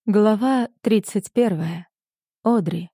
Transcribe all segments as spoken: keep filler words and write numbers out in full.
Глава тридцать первая. Одри.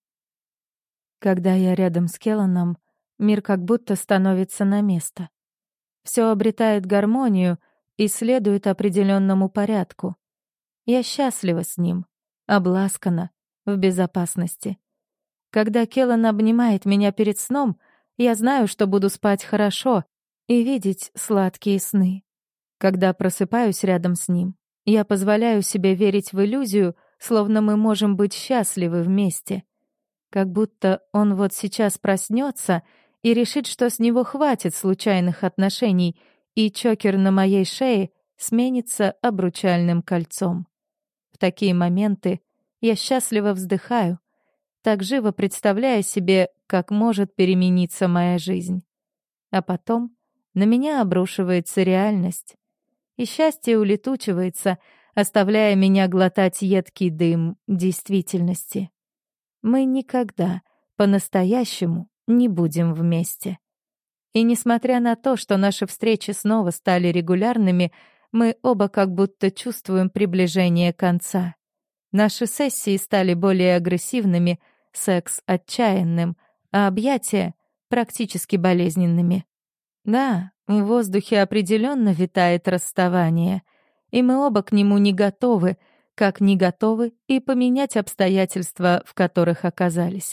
Когда я рядом с Келланом, мир как будто становится на место. Все обретает гармонию и следует определенному порядку. Я счастлива с ним, обласкана, в безопасности. Когда Келлан обнимает меня перед сном, я знаю, что буду спать хорошо и видеть сладкие сны. Когда просыпаюсь рядом с ним, я позволяю себе верить в иллюзию, словно мы можем быть счастливы вместе. Как будто он вот сейчас проснется и решит, что с него хватит случайных отношений, и чокер на моей шее сменится обручальным кольцом. В такие моменты я счастливо вздыхаю, так живо представляя себе, как может перемениться моя жизнь. А потом на меня обрушивается реальность. И счастье улетучивается, оставляя меня глотать едкий дым действительности. Мы никогда по-настоящему не будем вместе. И несмотря на то, что наши встречи снова стали регулярными, мы оба как будто чувствуем приближение конца. Наши сессии стали более агрессивными, секс отчаянным, а объятия практически болезненными. Да, в воздухе определенно витает расставание, и мы оба к нему не готовы, как не готовы и поменять обстоятельства, в которых оказались.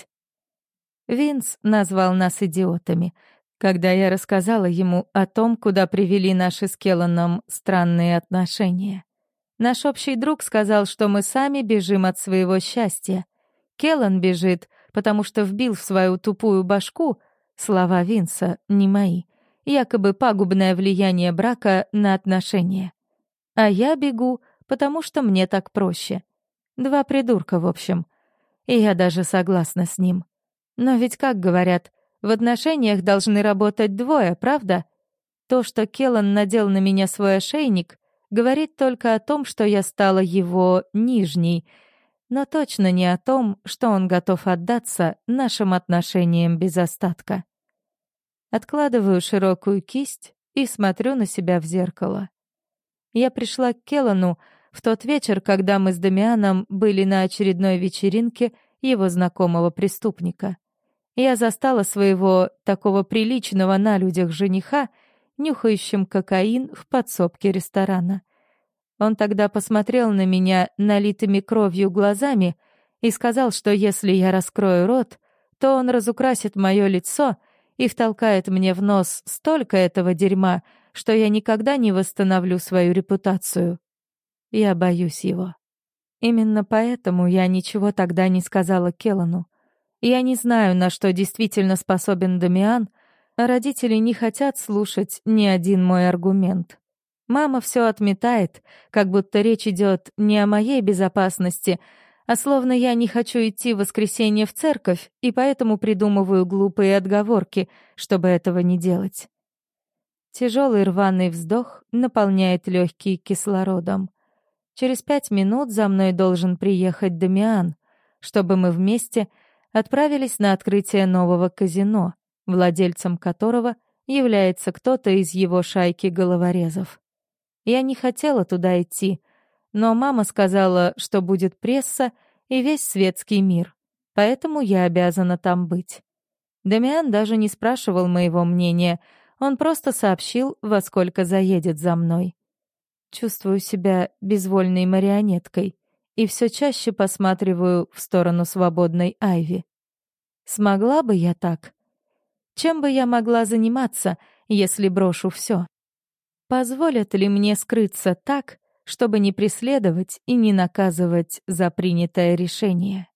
Винс назвал нас идиотами, когда я рассказала ему о том, куда привели наши с Келланом странные отношения. Наш общий друг сказал, что мы сами бежим от своего счастья. Келлан бежит, потому что вбил в свою тупую башку, слова Винса не мои, якобы пагубное влияние брака на отношения. А я бегу, потому что мне так проще. Два придурка, в общем. И я даже согласна с ним. Но ведь, как говорят, в отношениях должны работать двое, правда? То, что Келлан надел на меня свой ошейник, говорит только о том, что я стала его нижней, но точно не о том, что он готов отдаться нашим отношениям без остатка. Откладываю широкую кисть и смотрю на себя в зеркало. Я пришла к Келлану в тот вечер, когда мы с Дамианом были на очередной вечеринке его знакомого преступника. Я застала своего такого приличного на людях жениха, нюхающим кокаин в подсобке ресторана. Он тогда посмотрел на меня налитыми кровью глазами и сказал, что если я раскрою рот, то он разукрасит мое лицо и втолкает мне в нос столько этого дерьма, что я никогда не восстановлю свою репутацию. Я боюсь его. Именно поэтому я ничего тогда не сказала Келлану. Я не знаю, на что действительно способен Дамиан, а родители не хотят слушать ни один мой аргумент. Мама все отметает, как будто речь идет не о моей безопасности, а словно я не хочу идти в воскресенье в церковь и поэтому придумываю глупые отговорки, чтобы этого не делать. Тяжелый рваный вздох наполняет легкие кислородом. Через пять минут за мной должен приехать Дамиан, чтобы мы вместе отправились на открытие нового казино, владельцем которого является кто-то из его шайки головорезов. Я не хотела туда идти, но мама сказала, что будет пресса и весь светский мир, поэтому я обязана там быть. Дамиан даже не спрашивал моего мнения, он просто сообщил, во сколько заедет за мной. Чувствую себя безвольной марионеткой и все чаще посматриваю в сторону свободной Айви. Смогла бы я так? Чем бы я могла заниматься, если брошу все? Позволят ли мне скрыться так, чтобы не преследовать и не наказывать за принятое решение?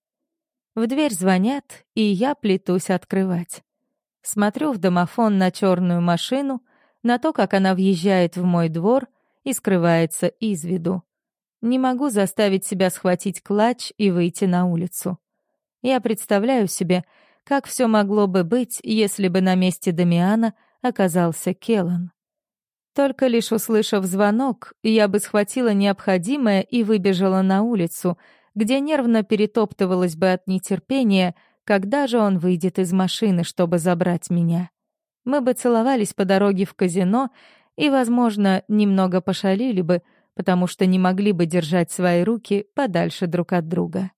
В дверь звонят, и я плетусь открывать. Смотрю в домофон на черную машину, на то, как она въезжает в мой двор и скрывается из виду. Не могу заставить себя схватить клатч и выйти на улицу. Я представляю себе, как все могло бы быть, если бы на месте Дамиана оказался Келлан. Только лишь услышав звонок, я бы схватила необходимое и выбежала на улицу, где нервно перетоптывалась бы от нетерпения, когда же он выйдет из машины, чтобы забрать меня. Мы бы целовались по дороге в казино и, возможно, немного пошалили бы, потому что не могли бы держать свои руки подальше друг от друга.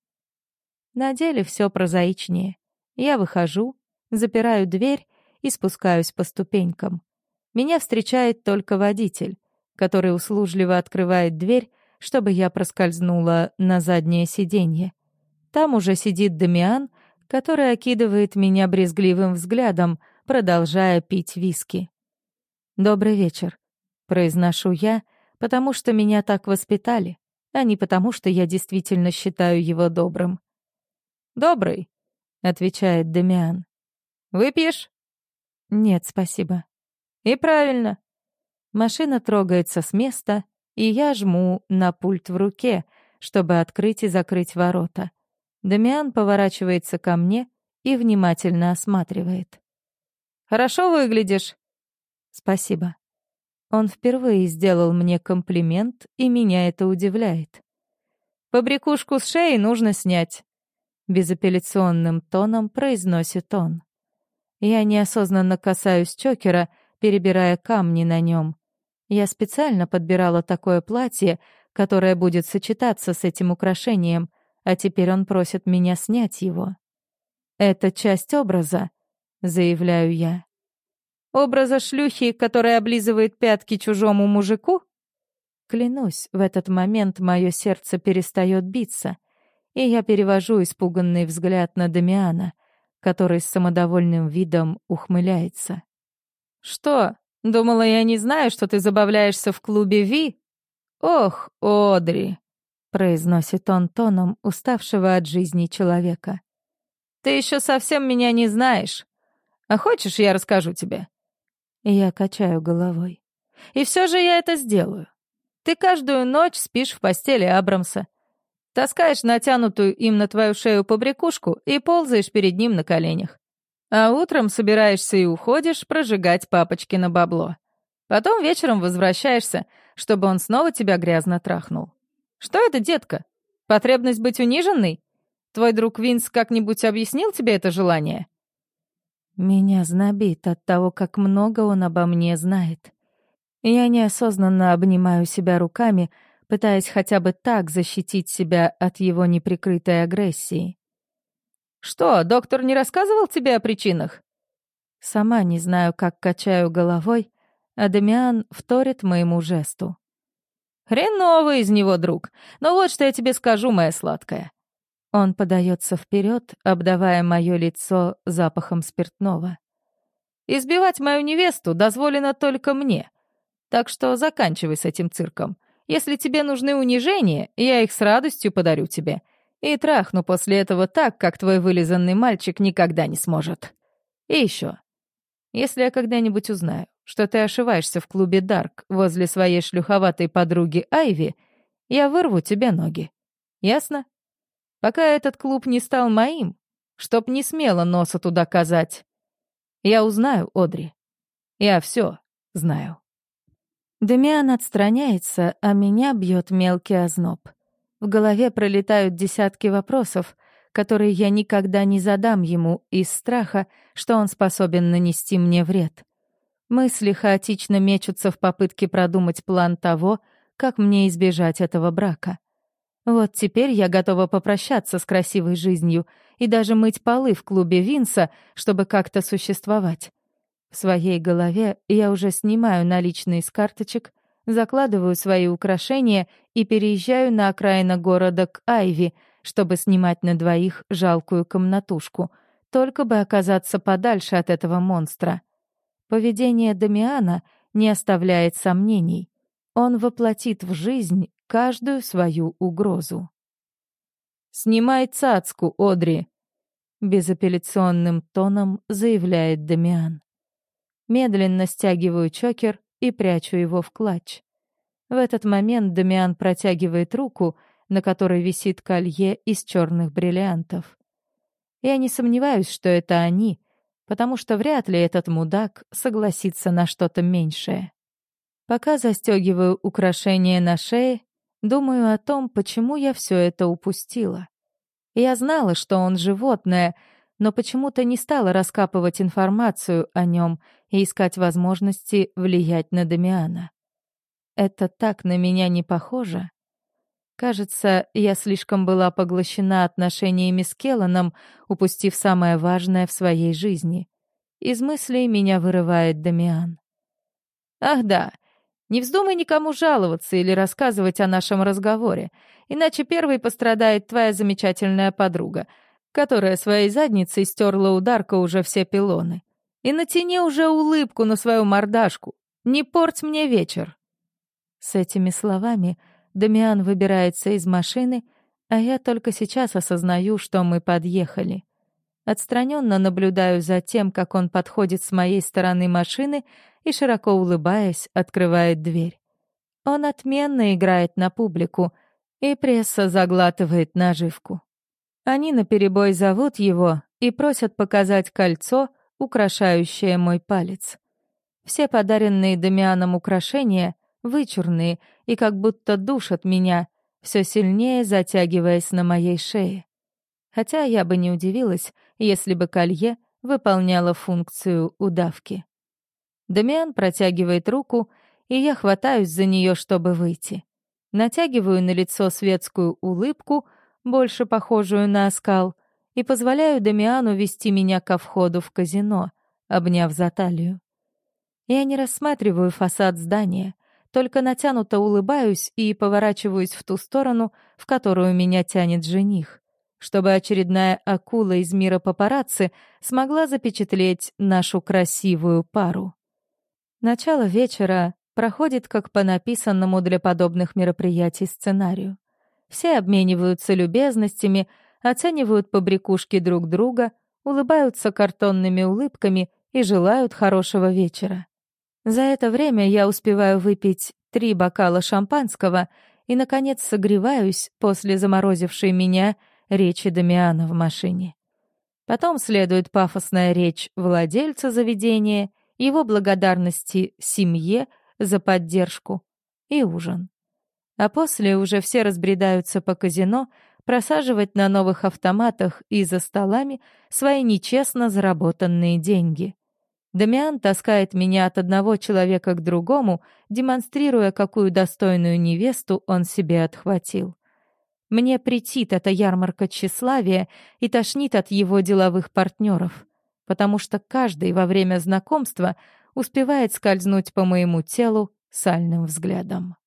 На деле все прозаичнее. Я выхожу, запираю дверь и спускаюсь по ступенькам. Меня встречает только водитель, который услужливо открывает дверь, чтобы я проскользнула на заднее сиденье. Там уже сидит Дамиан, который окидывает меня брезгливым взглядом, продолжая пить виски. «Добрый вечер», — произношу я, потому что меня так воспитали, а не потому что я действительно считаю его добрым. «Добрый», — отвечает Дамиан. «Выпьешь?» «Нет, спасибо». «И правильно». Машина трогается с места, и я жму на пульт в руке, чтобы открыть и закрыть ворота. Дамиан поворачивается ко мне и внимательно осматривает. «Хорошо выглядишь». «Спасибо». Он впервые сделал мне комплимент, и меня это удивляет. «Побрякушку с шеи нужно снять», — безапелляционным тоном произносит он. Я неосознанно касаюсь чокера, перебирая камни на нем. Я специально подбирала такое платье, которое будет сочетаться с этим украшением, а теперь он просит меня снять его. «Это часть образа», — заявляю я. «Образа шлюхи, которая облизывает пятки чужому мужику?» Клянусь, в этот момент мое сердце перестает биться, и я перевожу испуганный взгляд на Дамиана, который с самодовольным видом ухмыляется. «Что, думала, я не знаю, что ты забавляешься в клубе Ви? Ох, Одри!» — произносит он тоном уставшего от жизни человека. «Ты еще совсем меня не знаешь. А хочешь, я расскажу тебе?» Я качаю головой. «И все же я это сделаю. Ты каждую ночь спишь в постели Абрамса, таскаешь натянутую им на твою шею побрякушку и ползаешь перед ним на коленях. А утром собираешься и уходишь прожигать папочкино бабло. Потом вечером возвращаешься, чтобы он снова тебя грязно трахнул. Что это, детка? Потребность быть униженной? Твой друг Винс как-нибудь объяснил тебе это желание?» Меня знобит от того, как много он обо мне знает. Я неосознанно обнимаю себя руками, пытаясь хотя бы так защитить себя от его неприкрытой агрессии. «Что, доктор не рассказывал тебе о причинах?» Сама не знаю, как качаю головой, а Дамиан вторит моему жесту. «Хреновый из него друг, но вот что я тебе скажу, моя сладкая». Он подается вперед, обдавая мое лицо запахом спиртного. «Избивать мою невесту дозволено только мне, так что заканчивай с этим цирком. Если тебе нужны унижения, я их с радостью подарю тебе. И трахну после этого так, как твой вылизанный мальчик никогда не сможет. И еще. Если я когда-нибудь узнаю, что ты ошиваешься в клубе «Дарк» возле своей шлюховатой подруги Айви, я вырву тебе ноги. Ясно? Пока этот клуб не стал моим, чтоб не смело носа туда казать. Я узнаю, Одри. Я все знаю». Дамиан отстраняется, а меня бьет мелкий озноб. В голове пролетают десятки вопросов, которые я никогда не задам ему из страха, что он способен нанести мне вред. Мысли хаотично мечутся в попытке продумать план того, как мне избежать этого брака. Вот теперь я готова попрощаться с красивой жизнью и даже мыть полы в клубе Винса, чтобы как-то существовать. В своей голове я уже снимаю наличные с карточек, закладываю свои украшения и переезжаю на окраину города к Айви, чтобы снимать на двоих жалкую комнатушку, только бы оказаться подальше от этого монстра. Поведение Дамиана не оставляет сомнений. Он воплотит в жизнь каждую свою угрозу. «Снимай цацку, Одри!» — безапелляционным тоном заявляет Дамиан. Медленно стягиваю чокер и прячу его в клатч. В этот момент Дамиан протягивает руку, на которой висит колье из черных бриллиантов. Я не сомневаюсь, что это они, потому что вряд ли этот мудак согласится на что-то меньшее. Пока застегиваю украшение на шее, думаю о том, почему я все это упустила. Я знала, что он животное, но почему-то не стала раскапывать информацию о нем и искать возможности влиять на Дамиана. это так на меня не похоже. Кажется, я слишком была поглощена отношениями с Келланом, упустив самое важное в своей жизни. Из мыслей меня вырывает Дамиан. «Ах да, не вздумай никому жаловаться или рассказывать о нашем разговоре, иначе первой пострадает твоя замечательная подруга, которая своей задницей стерла у Дарка уже все пилоны. И натяни уже улыбку на свою мордашку. Не порть мне вечер». С этими словами Дамиан выбирается из машины, а я только сейчас осознаю, что мы подъехали. Отстраненно наблюдаю за тем, как он подходит с моей стороны машины и, широко улыбаясь, открывает дверь. Он отменно играет на публику, и пресса заглатывает наживку. Они наперебой зовут его и просят показать кольцо, украшающее мой палец. Все подаренные Дамианом украшения вычурные и как будто душат меня, все сильнее затягиваясь на моей шее. Хотя я бы не удивилась, если бы колье выполняло функцию удавки. Дамиан протягивает руку, и я хватаюсь за нее, чтобы выйти. Натягиваю на лицо светскую улыбку, больше похожую на оскал, и позволяю Дамиану вести меня ко входу в казино, обняв за талию. Я не рассматриваю фасад здания, только натянуто улыбаюсь и поворачиваюсь в ту сторону, в которую меня тянет жених, чтобы очередная акула из мира папарацци смогла запечатлеть нашу красивую пару. Начало вечера проходит как по написанному для подобных мероприятий сценарию. Все обмениваются любезностями, оценивают побрякушки друг друга, улыбаются картонными улыбками и желают хорошего вечера. За это время я успеваю выпить три бокала шампанского и, наконец, согреваюсь после заморозившей меня речи Дамиана в машине. Потом следует пафосная речь владельца заведения, его благодарности семье за поддержку и ужин. А после уже все разбредаются по казино просаживать на новых автоматах и за столами свои нечестно заработанные деньги. Дамиан таскает меня от одного человека к другому, демонстрируя, какую достойную невесту он себе отхватил. Мне претит эта ярмарка тщеславия и тошнит от его деловых партнеров, потому что каждый во время знакомства успевает скользнуть по моему телу сальным взглядом.